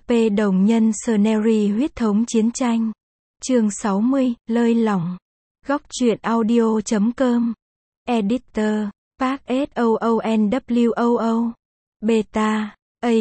HP đồng nhân Scenery huyết thống chiến tranh. Chương 60, lơi lỏng. Góc truyện audio.com. Editor, Park SOONWOO. Beta,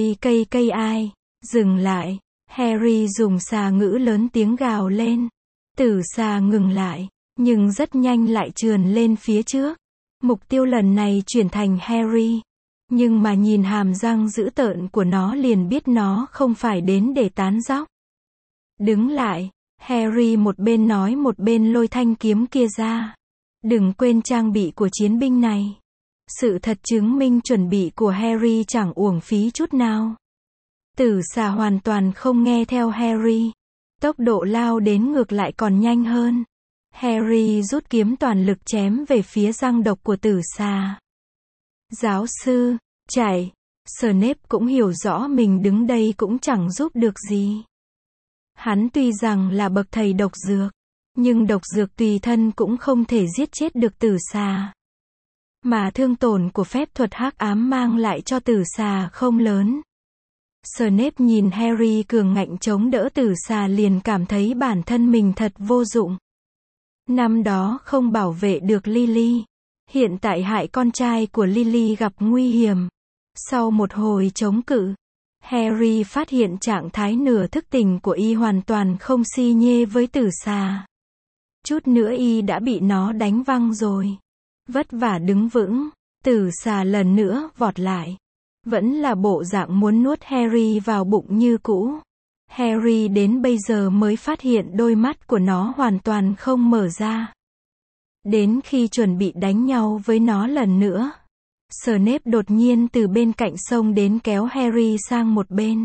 AKKI. Dừng lại. Harry dùng xà ngữ lớn tiếng gào lên. Tử xà ngừng lại, nhưng rất nhanh lại trườn lên phía trước. Mục tiêu lần này chuyển thành Harry. Nhưng mà nhìn hàm răng dữ tợn của nó liền biết nó không phải đến để tán dóc. Đứng lại, Harry một bên nói một bên lôi thanh kiếm kia ra. Đừng quên trang bị của chiến binh này. Sự thật chứng minh chuẩn bị của Harry chẳng uổng phí chút nào. Tử xà hoàn toàn không nghe theo Harry. Tốc độ lao đến ngược lại còn nhanh hơn. Harry rút kiếm toàn lực chém về phía răng độc của tử xà. Giáo sư, chạy. Snape cũng hiểu rõ mình đứng đây cũng chẳng giúp được gì. Hắn tuy rằng là bậc thầy độc dược, nhưng độc dược tùy thân cũng không thể giết chết được tử xà. Mà thương tổn của phép thuật hắc ám mang lại cho tử xà không lớn. Snape nhìn Harry cường ngạnh chống đỡ tử xà liền cảm thấy bản thân mình thật vô dụng. Năm đó không bảo vệ được Lily. Hiện tại hại con trai của Lily gặp nguy hiểm. Sau một hồi chống cự, Harry phát hiện trạng thái nửa thức tỉnh của y hoàn toàn không si nhê với tử xà. Chút nữa y đã bị nó đánh văng rồi. Vất vả đứng vững, tử xà lần nữa vọt lại. Vẫn là bộ dạng muốn nuốt Harry vào bụng như cũ. Harry đến bây giờ mới phát hiện đôi mắt của nó hoàn toàn không mở ra. Đến khi chuẩn bị đánh nhau với nó lần nữa, Snape đột nhiên từ bên cạnh xông đến kéo Harry sang một bên.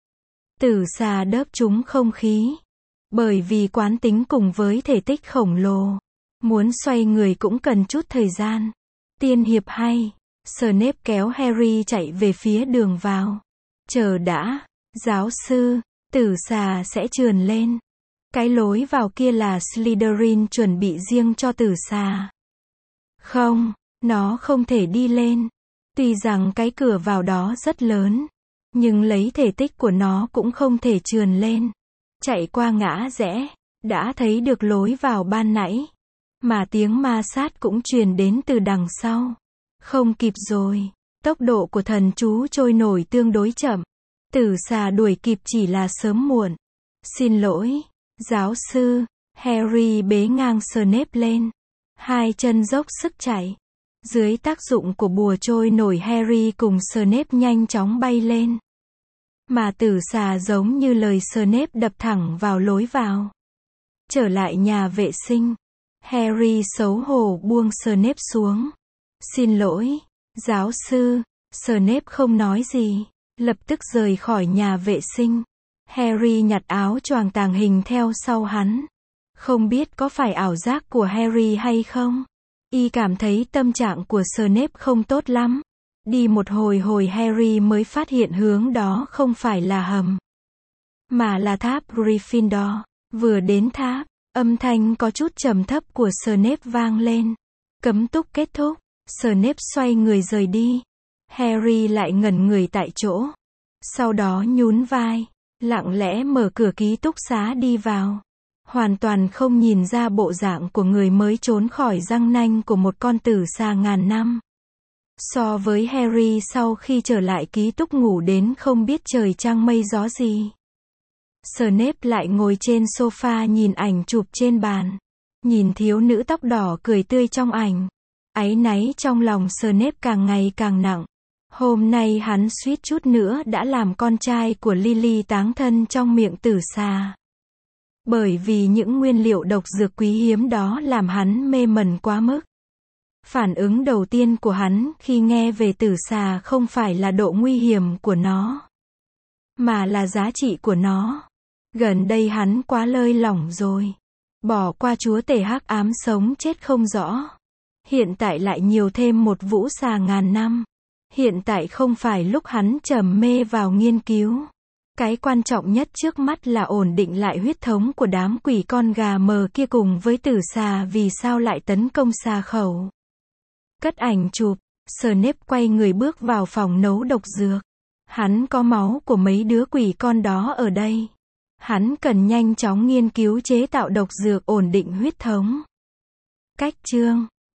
Tử xà đớp trúng không khí. Bởi vì quán tính cùng với thể tích khổng lồ, muốn xoay người cũng cần chút thời gian. Tiên hiệp hay. Snape kéo Harry chạy về phía đường vào. Chờ đã, giáo sư, tử xà sẽ trườn lên. Cái lối vào kia là Slytherin chuẩn bị riêng cho tử xà. Không, nó không thể đi lên. Tuy rằng cái cửa vào đó rất lớn, nhưng lấy thể tích của nó cũng không thể trườn lên. Chạy qua ngã rẽ, đã thấy được lối vào ban nãy. Mà tiếng ma sát cũng truyền đến từ đằng sau. Không kịp rồi, tốc độ của thần chú trôi nổi tương đối chậm. Tử xà đuổi kịp chỉ là sớm muộn. Xin lỗi, giáo sư. Harry bế ngang Snape lên. Hai chân dốc sức chạy. Dưới tác dụng của bùa trôi nổi, Harry cùng Snape nhanh chóng bay lên. Mà tử xà giống như lời Snape đập thẳng vào lối vào. Trở lại nhà vệ sinh, Harry xấu hổ buông Snape xuống. Xin lỗi, giáo sư. Snape không nói gì, lập tức rời khỏi nhà vệ sinh. Harry nhặt áo choàng tàng hình theo sau hắn. Không biết có phải ảo giác của Harry hay không? Y cảm thấy tâm trạng của Snape không tốt lắm. Đi một hồi Harry mới phát hiện hướng đó không phải là hầm, mà là tháp Gryffindor. Vừa đến tháp, âm thanh có chút trầm thấp của Snape vang lên. Cấm túc kết thúc. Snape xoay người rời đi. Harry lại ngẩn người tại chỗ. Sau đó nhún vai, lặng lẽ mở cửa ký túc xá đi vào. Hoàn toàn không nhìn ra bộ dạng của người mới trốn khỏi răng nanh của một con tử xà ngàn năm. So với Harry sau khi trở lại ký túc ngủ đến không biết trời trăng mây gió gì. Snape lại ngồi trên sofa nhìn ảnh chụp trên bàn. Nhìn thiếu nữ tóc đỏ cười tươi trong ảnh. Áy náy trong lòng Snape càng ngày càng nặng. Hôm nay hắn suýt chút nữa đã làm con trai của Lily táng thân trong miệng tử xà. Bởi vì những nguyên liệu độc dược quý hiếm đó làm hắn mê mẩn quá mức. Phản ứng đầu tiên của hắn khi nghe về tử xà không phải là độ nguy hiểm của nó, mà là giá trị của nó. Gần đây hắn quá lơi lỏng rồi. Bỏ qua chúa tể hắc ám sống chết không rõ. Hiện tại lại nhiều thêm một vũ xà ngàn năm. Hiện tại không phải lúc hắn trầm mê vào nghiên cứu. Cái quan trọng nhất trước mắt là ổn định lại huyết thống của đám quỷ con gà mờ kia cùng với tử xà vì sao lại tấn công xà khẩu. Cất ảnh chụp, Snape quay người bước vào phòng nấu độc dược. Hắn có máu của mấy đứa quỷ con đó ở đây. Hắn cần nhanh chóng nghiên cứu chế tạo độc dược ổn định huyết thống. Cách chương